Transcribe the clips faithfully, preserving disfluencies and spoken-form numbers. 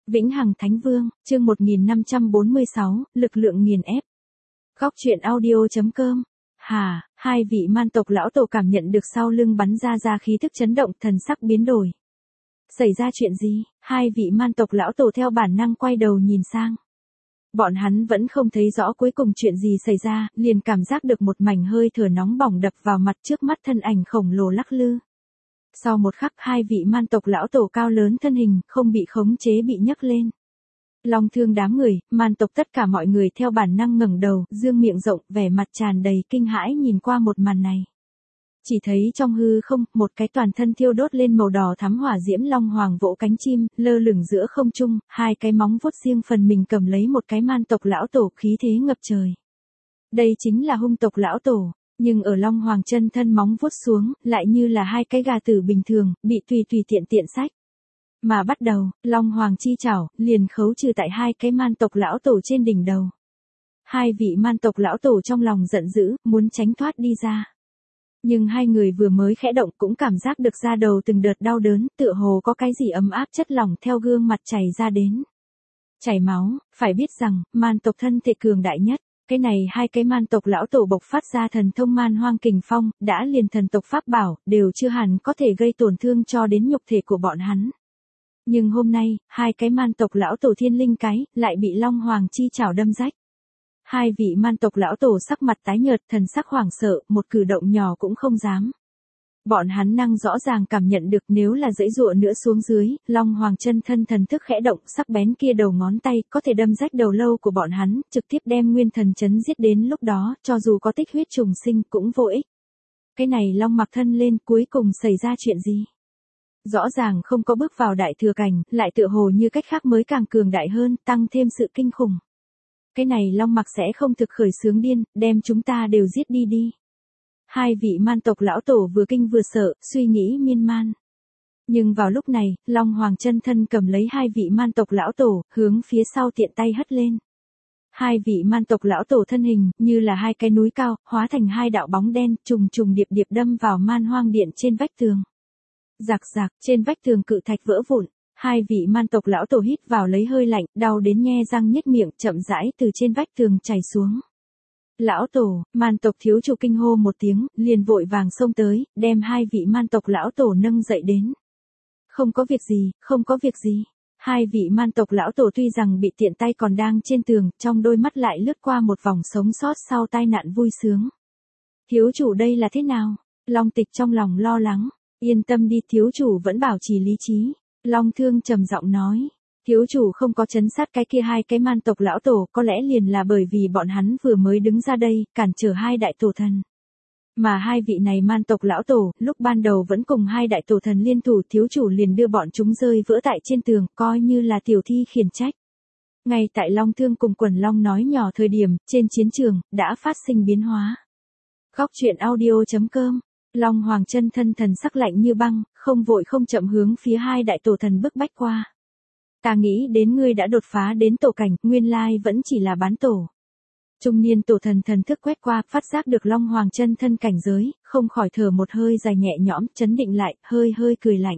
Vĩnh Hằng Thánh Vương, chương một nghìn năm trăm bốn mươi sáu, lực lượng nghiền ép. Góc truyện audio.com. Hà, hai vị man tộc lão tổ cảm nhận được sau lưng bắn ra ra khí thức chấn động, thần sắc biến đổi. Xảy ra chuyện gì? Hai vị man tộc lão tổ theo bản năng quay đầu nhìn sang. Bọn hắn vẫn không thấy rõ cuối cùng chuyện gì xảy ra, liền cảm giác được một mảnh hơi thở nóng bỏng đập vào mặt, trước mắt thân ảnh khổng lồ lắc lư. Sau một khắc, hai vị man tộc lão tổ cao lớn thân hình, không bị khống chế bị nhấc lên. Long thương đám người, man tộc tất cả mọi người theo bản năng ngẩng đầu, dương miệng rộng, vẻ mặt tràn đầy kinh hãi nhìn qua một màn này. Chỉ thấy trong hư không, một cái toàn thân thiêu đốt lên màu đỏ thắm hỏa diễm long hoàng vỗ cánh chim, lơ lửng giữa không trung, hai cái móng vuốt riêng phần mình cầm lấy một cái man tộc lão tổ, khí thế ngập trời. Đây chính là hung tộc lão tổ. Nhưng ở Long Hoàng chân thân móng vuốt xuống, lại như là hai cái gà tử bình thường, bị tùy tùy tiện tiện xách. Mà bắt đầu, Long Hoàng chi chảo, liền khấu trừ tại hai cái man tộc lão tổ trên đỉnh đầu. Hai vị man tộc lão tổ trong lòng giận dữ, muốn tránh thoát đi ra. Nhưng hai người vừa mới khẽ động cũng cảm giác được da đầu từng đợt đau đớn, tựa hồ có cái gì ấm áp chất lỏng theo gương mặt chảy ra đến. Chảy máu, phải biết rằng, man tộc thân thể cường đại nhất. Cái này hai cái man tộc lão tổ bộc phát ra thần thông man hoang kình phong, đã liền thần tộc pháp bảo, đều chưa hẳn có thể gây tổn thương cho đến nhục thể của bọn hắn. Nhưng hôm nay, hai cái man tộc lão tổ thiên linh cái, lại bị Long Hoàng chi chảo đâm rách. Hai vị man tộc lão tổ sắc mặt tái nhợt, thần sắc hoảng sợ, một cử động nhỏ cũng không dám. Bọn hắn năng rõ ràng cảm nhận được nếu là dãy dụa nữa xuống dưới, Long Hoàng chân thân thần thức khẽ động, sắc bén kia đầu ngón tay có thể đâm rách đầu lâu của bọn hắn, trực tiếp đem nguyên thần chấn giết đến lúc đó, cho dù có tích huyết trùng sinh cũng vô ích. Cái này Long mặc thân lên cuối cùng xảy ra chuyện gì? Rõ ràng không có bước vào đại thừa cảnh, lại tựa hồ như cách khác mới càng cường đại hơn, tăng thêm sự kinh khủng. Cái này Long mặc sẽ không thực khởi sướng điên, đem chúng ta đều giết đi đi. Hai vị man tộc lão tổ vừa kinh vừa sợ, suy nghĩ miên man. Nhưng vào lúc này, Long Hoàng chân thân cầm lấy hai vị man tộc lão tổ, hướng phía sau tiện tay hất lên. Hai vị man tộc lão tổ thân hình, như là hai cái núi cao, hóa thành hai đạo bóng đen, trùng trùng điệp điệp đâm vào man hoang điện trên vách tường. Rạc rạc, trên vách tường cự thạch vỡ vụn. Hai vị man tộc lão tổ hít vào lấy hơi lạnh, đau đến nhe răng nhếch miệng, chậm rãi từ trên vách tường chảy xuống. Lão tổ, man tộc thiếu chủ kinh hô một tiếng, liền vội vàng xông tới, đem hai vị man tộc lão tổ nâng dậy đến. Không có việc gì, không có việc gì. Hai vị man tộc lão tổ tuy rằng bị tiện tay còn đang trên tường, trong đôi mắt lại lướt qua một vòng sống sót sau tai nạn vui sướng. Thiếu chủ đây là thế nào? Long Tịch trong lòng lo lắng. Yên tâm đi, thiếu chủ vẫn bảo trì lý trí. Long Thương trầm giọng nói. Thiếu chủ không có trấn sát cái kia hai cái man tộc lão tổ, có lẽ liền là bởi vì bọn hắn vừa mới đứng ra đây, cản trở hai đại tổ thần. Mà hai vị này man tộc lão tổ, lúc ban đầu vẫn cùng hai đại tổ thần liên thủ, thiếu chủ liền đưa bọn chúng rơi vỡ tại trên tường, coi như là tiểu thi khiển trách. Ngay tại Long Thương cùng Quần Long nói nhỏ thời điểm, trên chiến trường, đã phát sinh biến hóa. Góc truyện audio.com. Long Hoàng chân thân thần sắc lạnh như băng, không vội không chậm hướng phía hai đại tổ thần bức bách qua. Ta nghĩ đến ngươi đã đột phá đến tổ cảnh, nguyên lai vẫn chỉ là bán tổ. Trung niên tổ thần thần thức quét qua, phát giác được Long Hoàng chân thân cảnh giới, không khỏi thở một hơi dài nhẹ nhõm, chấn định lại, hơi hơi cười lạnh.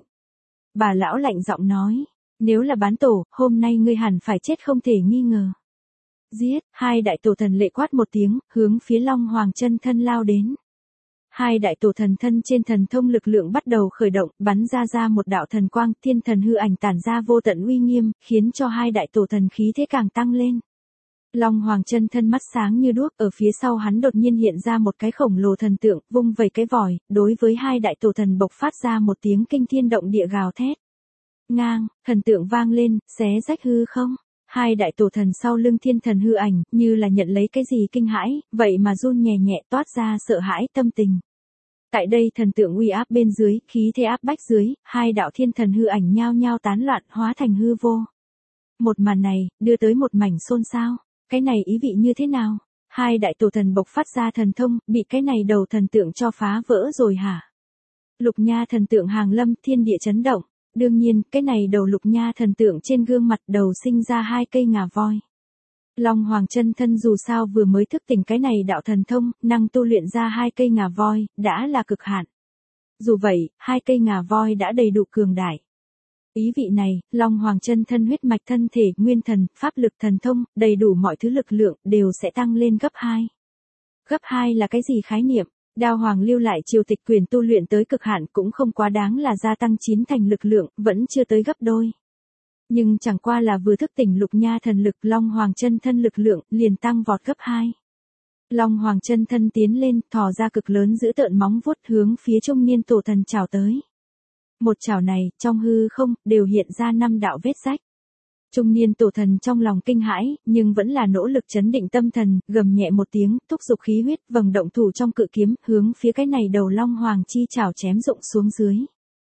Bà lão lạnh giọng nói, nếu là bán tổ, hôm nay ngươi hẳn phải chết không thể nghi ngờ. Giết, hai đại tổ thần lệ quát một tiếng, hướng phía Long Hoàng chân thân lao đến. Hai đại tổ thần thân trên thần thông lực lượng bắt đầu khởi động, bắn ra ra một đạo thần quang, thiên thần hư ảnh tản ra vô tận uy nghiêm, khiến cho hai đại tổ thần khí thế càng tăng lên. Long Hoàng chân thân mắt sáng như đuốc, ở phía sau hắn đột nhiên hiện ra một cái khổng lồ thần tượng, vung vẩy cái vòi, đối với hai đại tổ thần bộc phát ra một tiếng kinh thiên động địa gào thét. Ngang, thần tượng vang lên, xé rách hư không. Hai đại tổ thần sau lưng thiên thần hư ảnh, như là nhận lấy cái gì kinh hãi, vậy mà run nhẹ nhẹ toát ra sợ hãi tâm tình. Tại đây thần tượng uy áp bên dưới, khí thế áp bách dưới, hai đạo thiên thần hư ảnh nhao nhao tán loạn hóa thành hư vô. Một màn này, đưa tới một mảnh xôn xao. Cái này ý vị như thế nào? Hai đại tổ thần bộc phát ra thần thông, bị cái này đầu thần tượng cho phá vỡ rồi hả? Lục nha thần tượng hàng lâm, thiên địa chấn động. Đương nhiên, cái này đầu lục nha thần tượng trên gương mặt đầu sinh ra hai cây ngà voi. Long Hoàng chân thân dù sao vừa mới thức tỉnh cái này đạo thần thông, năng tu luyện ra hai cây ngà voi, đã là cực hạn. Dù vậy, hai cây ngà voi đã đầy đủ cường đại. Ý vị này, Long Hoàng chân thân huyết mạch thân thể, nguyên thần, pháp lực thần thông, đầy đủ mọi thứ lực lượng, đều sẽ tăng lên gấp hai. Gấp hai là cái gì khái niệm? Đao Hoàng lưu lại triều tịch quyền tu luyện tới cực hạn cũng không quá đáng là gia tăng chín thành lực lượng, vẫn chưa tới gấp đôi. Nhưng chẳng qua là vừa thức tỉnh lục nha thần lực, Long Hoàng chân thân lực lượng, liền tăng vọt gấp hai. Long Hoàng chân thân tiến lên, thò ra cực lớn giữ tợn móng vuốt hướng phía trung niên tổ thần chào tới. Một chảo này, trong hư không, đều hiện ra năm đạo vết rách. Trung niên tổ thần trong lòng kinh hãi, nhưng vẫn là nỗ lực chấn định tâm thần, gầm nhẹ một tiếng, thúc giục khí huyết, vầng động thủ trong cự kiếm, hướng phía cái này đầu Long Hoàng chi chảo chém rụng xuống dưới.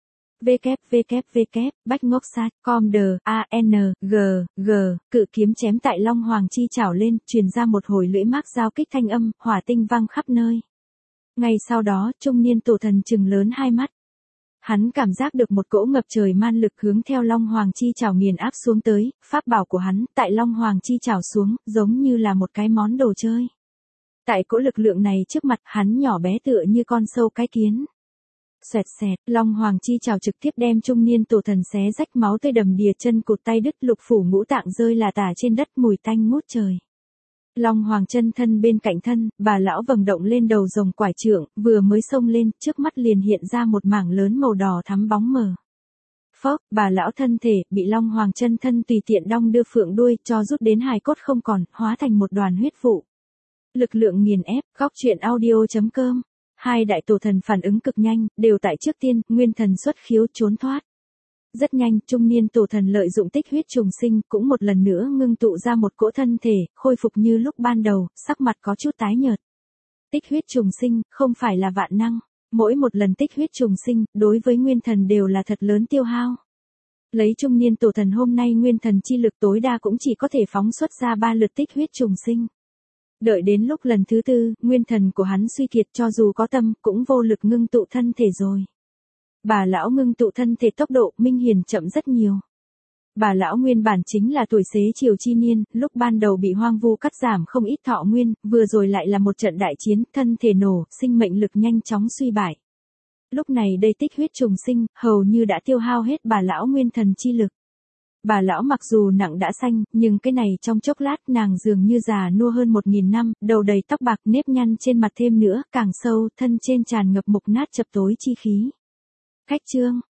www, bách ngốc sát, com đờ, a n g g, cự kiếm chém tại Long Hoàng chi chảo lên, truyền ra một hồi lưỡi mác giao kích thanh âm, hỏa tinh văng khắp nơi. Ngay sau đó, trung niên tổ thần trừng lớn hai mắt. Hắn cảm giác được một cỗ ngập trời man lực hướng theo Long Hoàng chi chảo nghiền áp xuống tới, pháp bảo của hắn, tại Long Hoàng chi chảo xuống, giống như là một cái món đồ chơi. Tại cỗ lực lượng này trước mặt, hắn nhỏ bé tựa như con sâu cái kiến. Xoẹt xẹt, Long Hoàng chi chảo trực tiếp đem trung niên tổ thần xé rách, máu tươi đầm đìa, chân cụt tay đứt, lục phủ ngũ tạng rơi là tả trên đất, mùi tanh ngút trời. Long Hoàng chân thân bên cạnh thân, bà lão vầng động lên đầu rồng quải trượng, vừa mới xông lên, trước mắt liền hiện ra một mảng lớn màu đỏ thắm bóng mờ. Phốc, bà lão thân thể, bị Long Hoàng chân thân tùy tiện đong đưa phượng đuôi, cho rút đến hài cốt không còn, hóa thành một đoàn huyết vụ. Lực lượng nghiền ép, góc truyện audio chấm com. Hai đại tổ thần phản ứng cực nhanh, đều tại trước tiên, nguyên thần xuất khiếu trốn thoát. Rất nhanh, trung niên tổ thần lợi dụng tích huyết trùng sinh, cũng một lần nữa ngưng tụ ra một cỗ thân thể, khôi phục như lúc ban đầu, sắc mặt có chút tái nhợt. Tích huyết trùng sinh, không phải là vạn năng. Mỗi một lần tích huyết trùng sinh, đối với nguyên thần đều là thật lớn tiêu hao. Lấy trung niên tổ thần hôm nay nguyên thần chi lực tối đa cũng chỉ có thể phóng xuất ra ba lượt tích huyết trùng sinh. Đợi đến lúc lần thứ tư, nguyên thần của hắn suy kiệt, cho dù có tâm, cũng vô lực ngưng tụ thân thể rồi. Bà lão ngưng tụ thân thể tốc độ, minh hiển chậm rất nhiều. Bà lão nguyên bản chính là tuổi xế chiều chi niên, lúc ban đầu bị hoang vu cắt giảm không ít thọ nguyên, vừa rồi lại là một trận đại chiến, thân thể nổ, sinh mệnh lực nhanh chóng suy bại. Lúc này đây tích huyết trùng sinh, hầu như đã tiêu hao hết bà lão nguyên thần chi lực. Bà lão mặc dù nặng đã xanh, nhưng cái này trong chốc lát nàng dường như già nua hơn một nghìn năm, đầu đầy tóc bạc, nếp nhăn trên mặt thêm nữa, càng sâu, thân trên tràn ngập mục nát chập tối chi khí. Khách chương